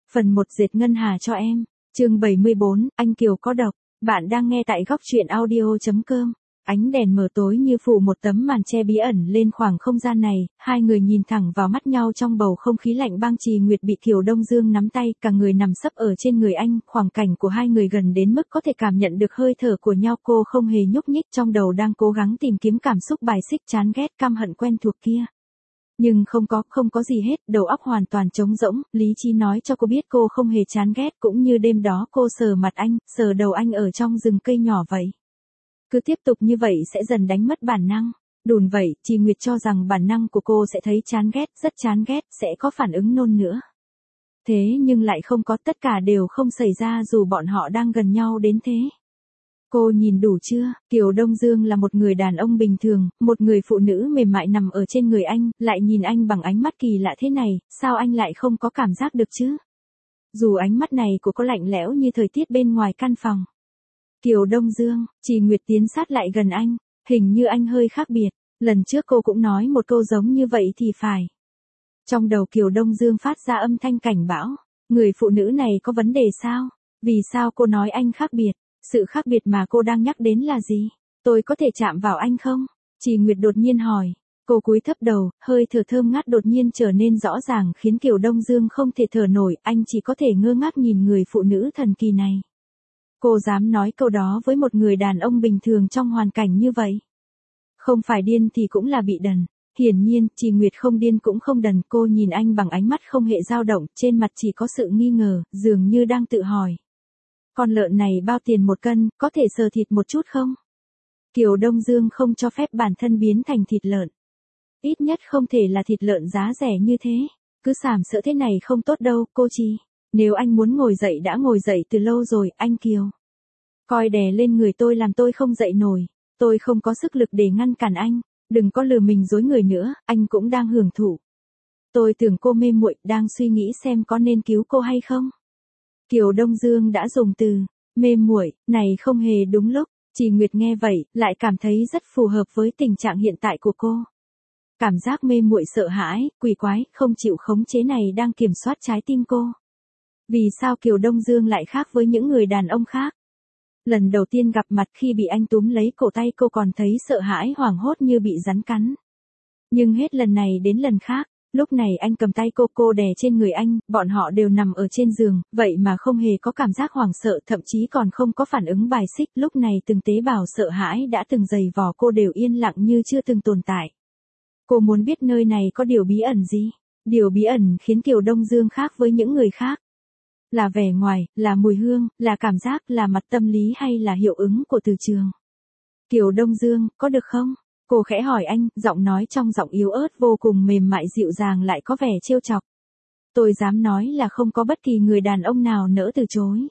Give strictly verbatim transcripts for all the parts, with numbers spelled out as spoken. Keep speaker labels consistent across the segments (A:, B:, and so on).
A: Phần một dệt ngân hà cho em. Chương bảy mươi bốn, anh Kiều có độc. Bạn đang nghe tại góc truyện audio chấm com. Ánh đèn mờ tối như phủ một tấm màn che bí ẩn lên khoảng không gian này, hai người nhìn thẳng vào mắt nhau trong bầu không khí lạnh băng. Trì Nguyệt bị Kiều Đông Dương nắm tay, cả người nằm sấp ở trên người anh, khoảng cảnh của hai người gần đến mức có thể cảm nhận được hơi thở của nhau. Cô không hề nhúc nhích, trong đầu đang cố gắng tìm kiếm cảm xúc bài xích, chán ghét, căm hận quen thuộc kia. Nhưng không có, không có gì hết, đầu óc hoàn toàn trống rỗng. Lý trí nói cho cô biết cô không hề chán ghét, cũng như đêm đó cô sờ mặt anh, sờ đầu anh ở trong rừng cây nhỏ vậy. Cứ tiếp tục như vậy sẽ dần đánh mất bản năng. Đùn vậy, Trì Nguyệt cho rằng bản năng của cô sẽ thấy chán ghét, rất chán ghét, sẽ có phản ứng nôn nữa. Thế nhưng lại không có, tất cả đều không xảy ra dù bọn họ đang gần nhau đến thế. Cô nhìn đủ chưa? Kiều Đông Dương là một người đàn ông bình thường, một người phụ nữ mềm mại nằm ở trên người anh, lại nhìn anh bằng ánh mắt kỳ lạ thế này, sao anh lại không có cảm giác được chứ? Dù ánh mắt này của cô lạnh lẽo như thời tiết bên ngoài căn phòng. Kiều Đông Dương, Trì Nguyệt tiến sát lại gần anh, hình như anh hơi khác biệt, lần trước cô cũng nói một câu giống như vậy thì phải. Trong đầu Kiều Đông Dương phát ra âm thanh cảnh báo, người phụ nữ này có vấn đề sao? Vì sao cô nói anh khác biệt? Sự khác biệt mà cô đang nhắc đến là gì? Tôi có thể chạm vào anh không? Trì Nguyệt đột nhiên hỏi. Cô cúi thấp đầu, hơi thở thơm ngát đột nhiên trở nên rõ ràng khiến Kiều Đông Dương không thể thở nổi, anh chỉ có thể ngơ ngác nhìn người phụ nữ thần kỳ này. Cô dám nói câu đó với một người đàn ông bình thường trong hoàn cảnh như vậy. Không phải điên thì cũng là bị đần. Hiển nhiên, Trì Nguyệt không điên cũng không đần, cô nhìn anh bằng ánh mắt không hề dao động, trên mặt chỉ có sự nghi ngờ, dường như đang tự hỏi. Con lợn này bao tiền một cân, có thể sờ thịt một chút không? Kiều Đông Dương không cho phép bản thân biến thành thịt lợn. Ít nhất không thể là thịt lợn giá rẻ như thế. Cứ sàm sỡ thế này không tốt đâu, cô Trì. Nếu anh muốn ngồi dậy đã ngồi dậy từ lâu rồi, anh Kiều. Coi đè lên người tôi làm tôi không dậy nổi. Tôi không có sức lực để ngăn cản anh. Đừng có lừa mình dối người nữa, anh cũng đang hưởng thụ. Tôi tưởng cô mê muội, đang suy nghĩ xem có nên cứu cô hay không. Kiều Đông Dương đã dùng từ mê muội này không hề đúng lúc. Trì Nguyệt nghe vậy, lại cảm thấy rất phù hợp với tình trạng hiện tại của cô. Cảm giác mê muội sợ hãi, quỷ quái, không chịu khống chế này đang kiểm soát trái tim cô. Vì sao Kiều Đông Dương lại khác với những người đàn ông khác? Lần đầu tiên gặp mặt khi bị anh túm lấy cổ tay cô còn thấy sợ hãi hoảng hốt như bị rắn cắn. Nhưng hết lần này đến lần khác, lúc này anh cầm tay cô, cô đè trên người anh, bọn họ đều nằm ở trên giường, vậy mà không hề có cảm giác hoảng sợ, thậm chí còn không có phản ứng bài xích, lúc này từng tế bào sợ hãi đã từng dày vò cô đều yên lặng như chưa từng tồn tại. Cô muốn biết nơi này có điều bí ẩn gì? Điều bí ẩn khiến Kiều Đông Dương khác với những người khác. Là vẻ ngoài, là mùi hương, là cảm giác, là mặt tâm lý hay là hiệu ứng của từ trường? Kiều Đông Dương, có được không? Cô khẽ hỏi anh, giọng nói trong giọng yếu ớt vô cùng mềm mại dịu dàng lại có vẻ trêu chọc. Tôi dám nói là không có bất kỳ người đàn ông nào nỡ từ chối.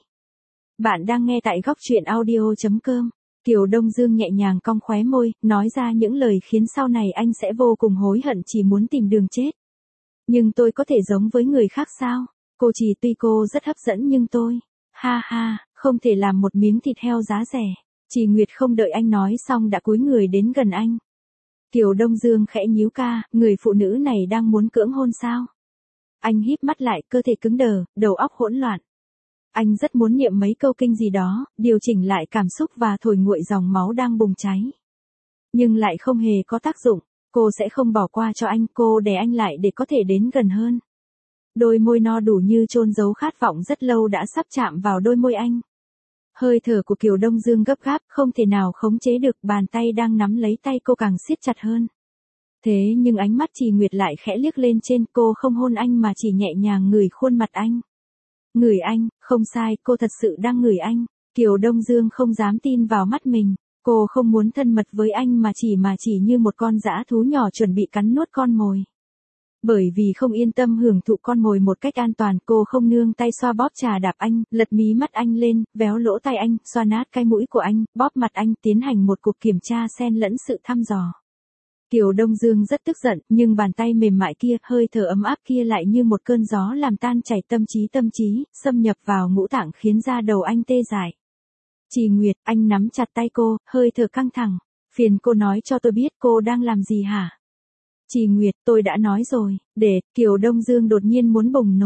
A: Bạn đang nghe tại góc truyện audio chấm com. Kiều Đông Dương nhẹ nhàng cong khóe môi, nói ra những lời khiến sau này anh sẽ vô cùng hối hận, chỉ muốn tìm đường chết. Nhưng tôi có thể giống với người khác sao? Cô Trì, tuy cô rất hấp dẫn nhưng tôi, ha ha, không thể làm một miếng thịt heo giá rẻ. Trì Nguyệt không đợi anh nói xong đã cúi người đến gần anh. Kiều Đông Dương khẽ nhíu ca, người phụ nữ này đang muốn cưỡng hôn sao? Anh híp mắt lại, cơ thể cứng đờ, đầu óc hỗn loạn. Anh rất muốn niệm mấy câu kinh gì đó, điều chỉnh lại cảm xúc và thổi nguội dòng máu đang bùng cháy. Nhưng lại không hề có tác dụng, cô sẽ không bỏ qua cho anh, cô đè anh lại để có thể đến gần hơn. Đôi môi no đủ như chôn giấu khát vọng rất lâu đã sắp chạm vào đôi môi anh. Hơi thở của Kiều Đông Dương gấp gáp, không thể nào khống chế được, bàn tay đang nắm lấy tay cô càng siết chặt hơn. Thế nhưng ánh mắt Trì Nguyệt lại khẽ liếc lên trên, cô không hôn anh mà chỉ nhẹ nhàng ngửi khuôn mặt anh. Ngửi anh, không sai, cô thật sự đang ngửi anh. Kiều Đông Dương không dám tin vào mắt mình, cô không muốn thân mật với anh mà chỉ mà chỉ như một con dã thú nhỏ chuẩn bị cắn nuốt con mồi. Bởi vì không yên tâm hưởng thụ con mồi một cách an toàn, cô không nương tay xoa bóp chà đạp anh, lật mí mắt anh lên, véo lỗ tai anh, xoa nát cái mũi của anh, bóp mặt anh, tiến hành một cuộc kiểm tra xen lẫn sự thăm dò. Kiều Đông Dương rất tức giận, nhưng bàn tay mềm mại kia, hơi thở ấm áp kia lại như một cơn gió làm tan chảy tâm trí tâm trí, xâm nhập vào ngũ tạng khiến da đầu anh tê dại. Trì Nguyệt, anh nắm chặt tay cô, hơi thở căng thẳng. Phiền cô nói cho tôi biết cô đang làm gì hả? Trì Nguyệt, tôi đã nói rồi, để, Kiều Đông Dương đột nhiên muốn bùng nổ.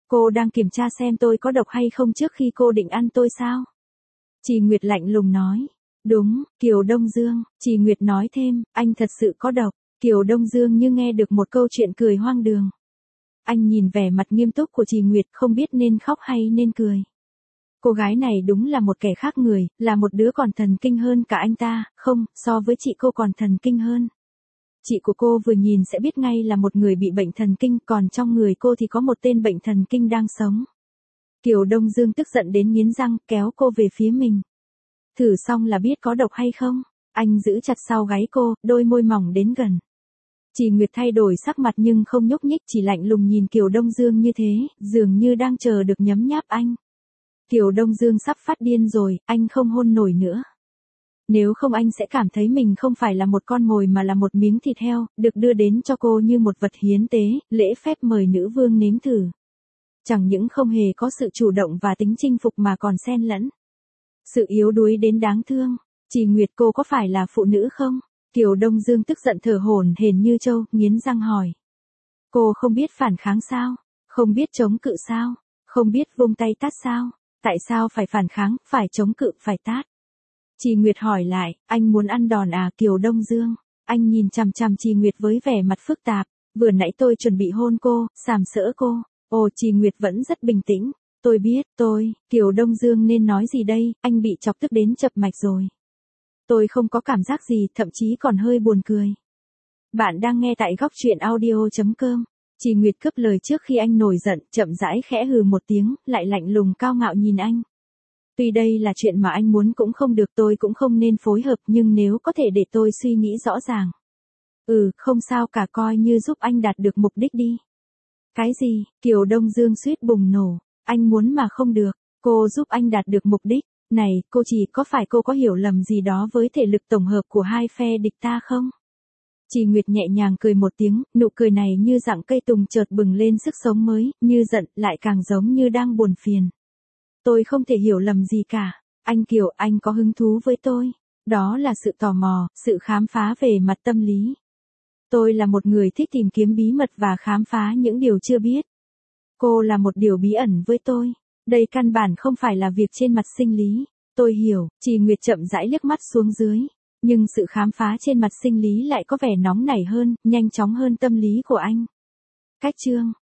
A: Cô đang kiểm tra xem tôi có độc hay không trước khi cô định ăn tôi sao? Trì Nguyệt lạnh lùng nói. Đúng, Kiều Đông Dương, Trì Nguyệt nói thêm, anh thật sự có độc. Kiều Đông Dương như nghe được một câu chuyện cười hoang đường. Anh nhìn vẻ mặt nghiêm túc của Trì Nguyệt không biết nên khóc hay nên cười. Cô gái này đúng là một kẻ khác người, là một đứa còn thần kinh hơn cả anh ta, không, so với chị cô còn thần kinh hơn. Chị của cô vừa nhìn sẽ biết ngay là một người bị bệnh thần kinh, còn trong người cô thì có một tên bệnh thần kinh đang sống. Kiều Đông Dương tức giận đến nghiến răng, kéo cô về phía mình. Thử xong là biết có độc hay không? Anh giữ chặt sau gáy cô, đôi môi mỏng đến gần. Trì Nguyệt thay đổi sắc mặt nhưng không nhúc nhích, chỉ lạnh lùng nhìn Kiều Đông Dương như thế, dường như đang chờ được nhấm nháp anh. Kiều Đông Dương sắp phát điên rồi, anh không hôn nổi nữa. Nếu không anh sẽ cảm thấy mình không phải là một con mồi mà là một miếng thịt heo, được đưa đến cho cô như một vật hiến tế, lễ phép mời nữ vương nếm thử. Chẳng những không hề có sự chủ động và tính chinh phục mà còn xen lẫn sự yếu đuối đến đáng thương. Trì Nguyệt, cô có phải là phụ nữ không? Kiều Đông Dương tức giận thở hổn hển như trâu, nghiến răng hỏi. Cô không biết phản kháng sao? Không biết chống cự sao? Không biết vung tay tát sao? Tại sao phải phản kháng, phải chống cự, phải tát? Trì Nguyệt hỏi lại, anh muốn ăn đòn à? Kiều Đông Dương? Anh nhìn chằm chằm Trì Nguyệt với vẻ mặt phức tạp. Vừa nãy tôi chuẩn bị hôn cô, sàm sỡ cô. Ồ, Trì Nguyệt vẫn rất bình tĩnh. Tôi biết, tôi, Kiều Đông Dương nên nói gì đây, anh bị chọc tức đến chập mạch rồi. Tôi không có cảm giác gì, thậm chí còn hơi buồn cười. Bạn đang nghe tại góc truyện audio chấm com. Trì Nguyệt cướp lời trước khi anh nổi giận, chậm rãi khẽ hừ một tiếng, lại lạnh lùng cao ngạo nhìn anh. Tuy đây là chuyện mà anh muốn cũng không được, tôi cũng không nên phối hợp, nhưng nếu có thể để tôi suy nghĩ rõ ràng. Ừ, không sao cả, coi như giúp anh đạt được mục đích đi. Cái gì? Kiều Đông Dương suýt bùng nổ. Anh muốn mà không được, cô giúp anh đạt được mục đích. Này, cô Trì, có phải cô có hiểu lầm gì đó với thể lực tổng hợp của hai phe địch ta không? Trì Nguyệt nhẹ nhàng cười một tiếng, nụ cười này như dạng cây tùng chợt bừng lên sức sống mới, như giận, lại càng giống như đang buồn phiền. Tôi không thể hiểu lầm gì cả. Anh Kiều, anh có hứng thú với tôi. Đó là sự tò mò, sự khám phá về mặt tâm lý. Tôi là một người thích tìm kiếm bí mật và khám phá những điều chưa biết. Cô là một điều bí ẩn với tôi. Đây căn bản không phải là việc trên mặt sinh lý. Tôi hiểu, Trì Nguyệt chậm rãi liếc mắt xuống dưới. Nhưng sự khám phá trên mặt sinh lý lại có vẻ nóng nảy hơn, nhanh chóng hơn tâm lý của anh. Cách chương